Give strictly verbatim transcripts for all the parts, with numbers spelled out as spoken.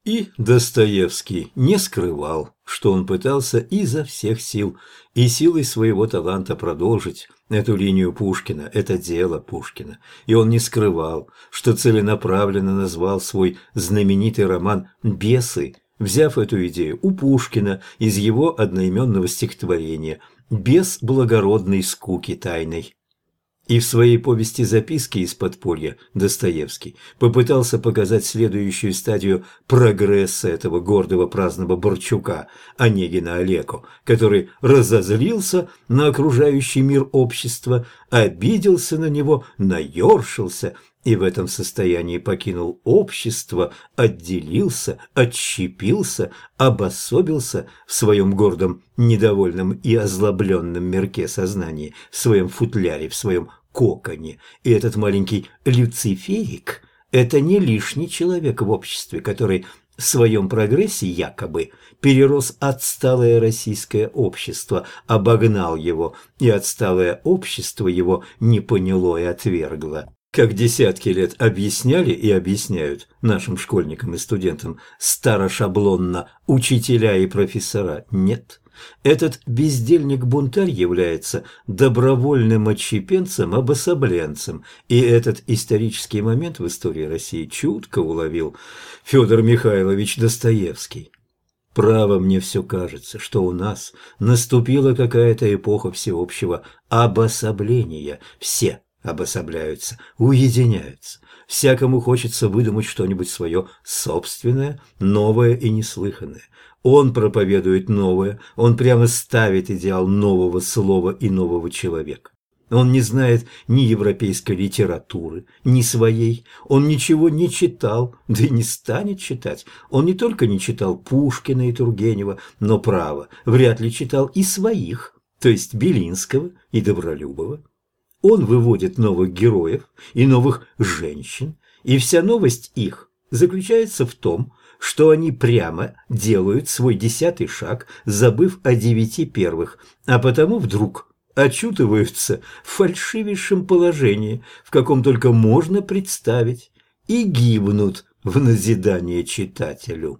И Достоевский не скрывал, что он пытался изо всех сил и силой своего таланта продолжить эту линию Пушкина, это дело Пушкина. И он не скрывал, что целенаправленно назвал свой знаменитый роман «Бесы», взяв эту идею у Пушкина из его одноименного стихотворения «Бес благородной скуки тайной». И в своей повести «Записки из подполья» Достоевский попытался показать следующую стадию прогресса этого гордого праздного Борчука, Онегина Олеко, который разозлился на окружающий мир общества, обиделся на него, наершился и в этом состоянии покинул общество, отделился, отщепился, обособился в своем гордом, недовольном и озлобленном мирке сознания, в своем футляре, в своем коконе. И этот маленький Люциферик – это не лишний человек в обществе, который в своем прогрессе якобы перерос отсталое российское общество, обогнал его, и отсталое общество его не поняло и отвергло. Как десятки лет объясняли и объясняют нашим школьникам и студентам старошаблонно учителя и профессора, нет. Этот бездельник-бунтарь является добровольным отщепенцем-обособленцем, и этот исторический момент в истории России чутко уловил Федор Михайлович Достоевский. Право, мне все кажется, что у нас наступила какая-то эпоха всеобщего обособления. Все обособляются, уединяются. Всякому хочется выдумать что-нибудь свое собственное, новое и неслыханное. Он проповедует новое, он прямо ставит идеал нового слова и нового человека. Он не знает ни европейской литературы, ни своей, он ничего не читал, да и не станет читать. Он не только не читал Пушкина и Тургенева, но, право, вряд ли читал и своих, то есть Белинского и Добролюбова. Он выводит новых героев и новых женщин, и вся новость их заключается в том, что они прямо делают свой десятый шаг, забыв о девяти первых, а потому вдруг очутываются в фальшивейшем положении, в каком только можно представить, и гибнут в назидание читателю.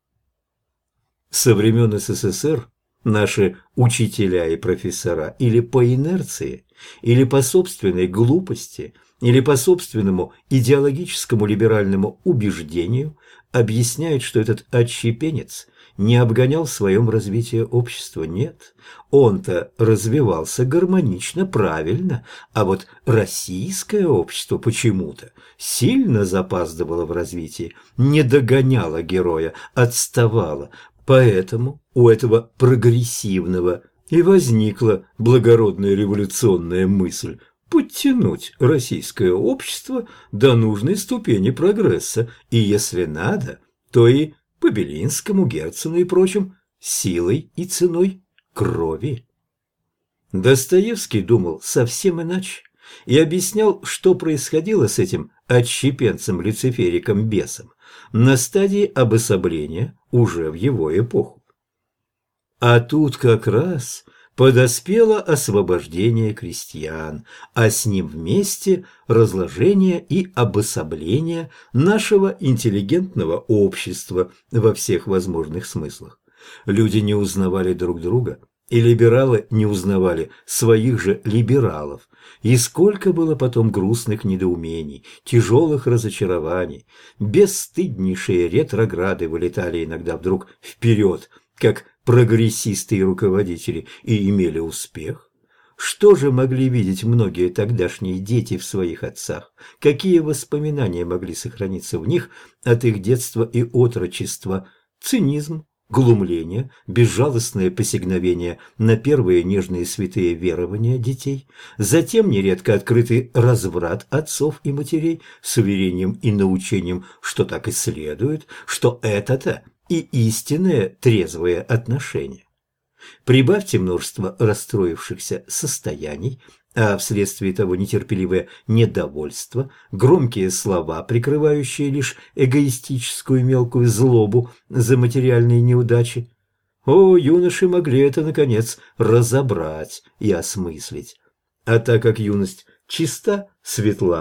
Со времен СССР наши учителя и профессора или по инерции, или по собственной глупости, или по собственному идеологическому либеральному убеждению объясняют, что этот отщепенец не обгонял в своем развитии общества. Нет, он-то развивался гармонично, правильно, а вот российское общество почему-то сильно запаздывало в развитии, не догоняло героя, отставало. Поэтому у этого прогрессивного и возникла благородная революционная мысль подтянуть российское общество до нужной ступени прогресса, и если надо, то и по Белинскому, Герцену и прочим силой и ценой крови. Достоевский думал совсем иначе и объяснял, что происходило с этим отщепенцем-люцифериком-бесом на стадии обособления уже в его эпоху. А тут как раз подоспело освобождение крестьян, а с ним вместе разложение и обособление нашего интеллигентного общества во всех возможных смыслах. Люди не узнавали друг друга, и либералы не узнавали своих же либералов. И сколько было потом грустных недоумений, тяжелых разочарований. Бесстыднейшие ретрограды вылетали иногда вдруг вперед, как прогрессисты и руководители, и имели успех. Что же могли видеть многие тогдашние дети в своих отцах? Какие воспоминания могли сохраниться в них от их детства и отрочества? Цинизм, глумление, безжалостное посягновение на первые нежные святые верования детей, затем нередко открытый разврат отцов и матерей с уверением и научением, что так и следует, что это-то и истинное трезвое отношение. Прибавьте множество расстроившихся состояний, а вследствие того нетерпеливое недовольство, громкие слова, прикрывающие лишь эгоистическую мелкую злобу за материальные неудачи. О, юноши могли это, наконец, разобрать и осмыслить. А так как юность чиста, светла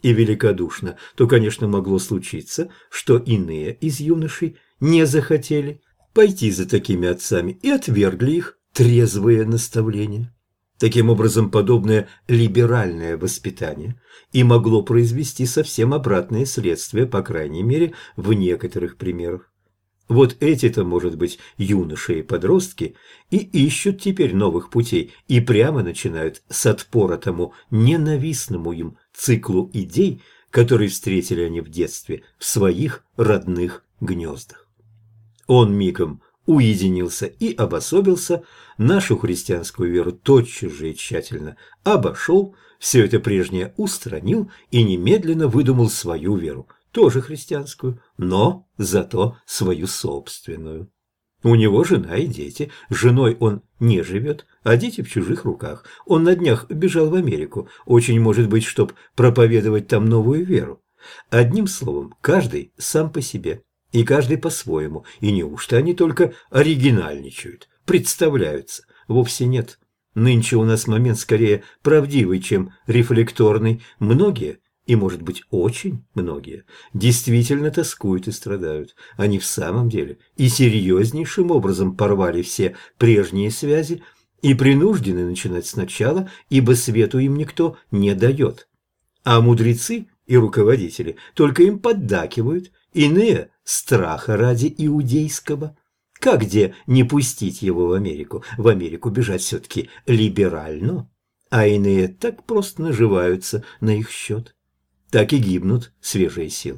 и великодушно, то, конечно, могло случиться, что иные из юношей не захотели пойти за такими отцами и отвергли их трезвые наставления. Таким образом, подобное либеральное воспитание и могло произвести совсем обратные следствия, по крайней мере, в некоторых примерах. Вот эти-то, может быть, юноши и подростки и ищут теперь новых путей и прямо начинают с отпора тому ненавистному им циклу идей, которые встретили они в детстве в своих родных гнездах. Он мигом уединился и обособился, нашу христианскую веру тотчас же и тщательно обошел, все это прежнее устранил и немедленно выдумал свою веру, тоже христианскую, но зато свою собственную. У него жена и дети, с женой он не живет, а дети в чужих руках. Он на днях бежал в Америку, очень может быть, чтоб проповедовать там новую веру. Одним словом, каждый сам по себе. И каждый по-своему, и неужто они только оригинальничают, представляются? Вовсе нет. Нынче у нас момент скорее правдивый, чем рефлекторный. Многие, и, может быть, очень многие, действительно тоскуют и страдают. Они в самом деле и серьезнейшим образом порвали все прежние связи и принуждены начинать сначала, ибо свету им никто не дает. А мудрецы и руководители только им поддакивают, иные – страха ради иудейского. Как где не пустить его в Америку? В Америку бежать все-таки либерально, а иные так просто наживаются на их счет. Так и гибнут свежие силы.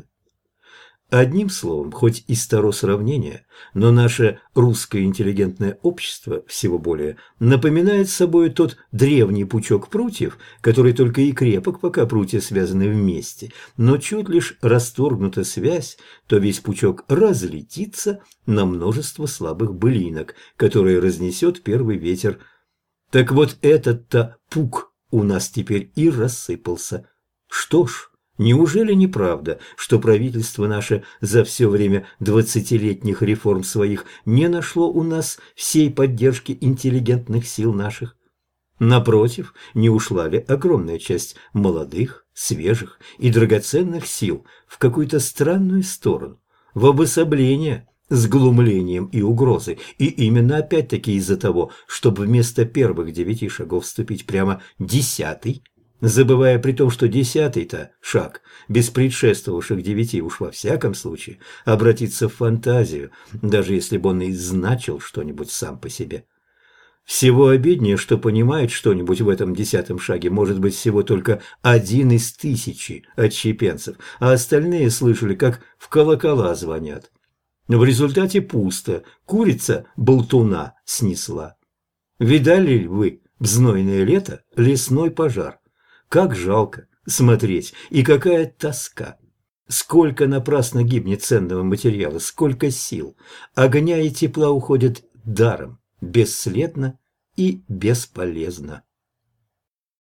Одним словом, хоть и старо сравнение, но наше русское интеллигентное общество всего более напоминает собой тот древний пучок прутьев, который только и крепок, пока прутья связаны вместе, но чуть лишь расторгнута связь, то весь пучок разлетится на множество слабых былинок, которые разнесет первый ветер. Так вот этот-то пук у нас теперь и рассыпался. Что ж, неужели неправда, что правительство наше за все время двадцатилетних реформ своих не нашло у нас всей поддержки интеллигентных сил наших? Напротив, не ушла ли огромная часть молодых, свежих и драгоценных сил в какую-то странную сторону, в обособление с глумлением и угрозой, и именно опять-таки из-за того, чтобы вместо первых девяти шагов вступить прямо десятый, забывая при том, что десятый-то шаг, без предшествовавших девяти уж во всяком случае, обратиться в фантазию, даже если бы он и значил что-нибудь сам по себе. Всего обиднее, что понимает что-нибудь в этом десятом шаге, может быть всего только один из тысячи отщепенцев, а остальные слышали, как в колокола звонят. В результате пусто, курица болтуна снесла. Видали ли вы в знойное лето лесной пожар? Как жалко смотреть, и какая тоска! Сколько напрасно гибнет ценного материала, сколько сил! Огня и тепла уходят даром, бесследно и бесполезно.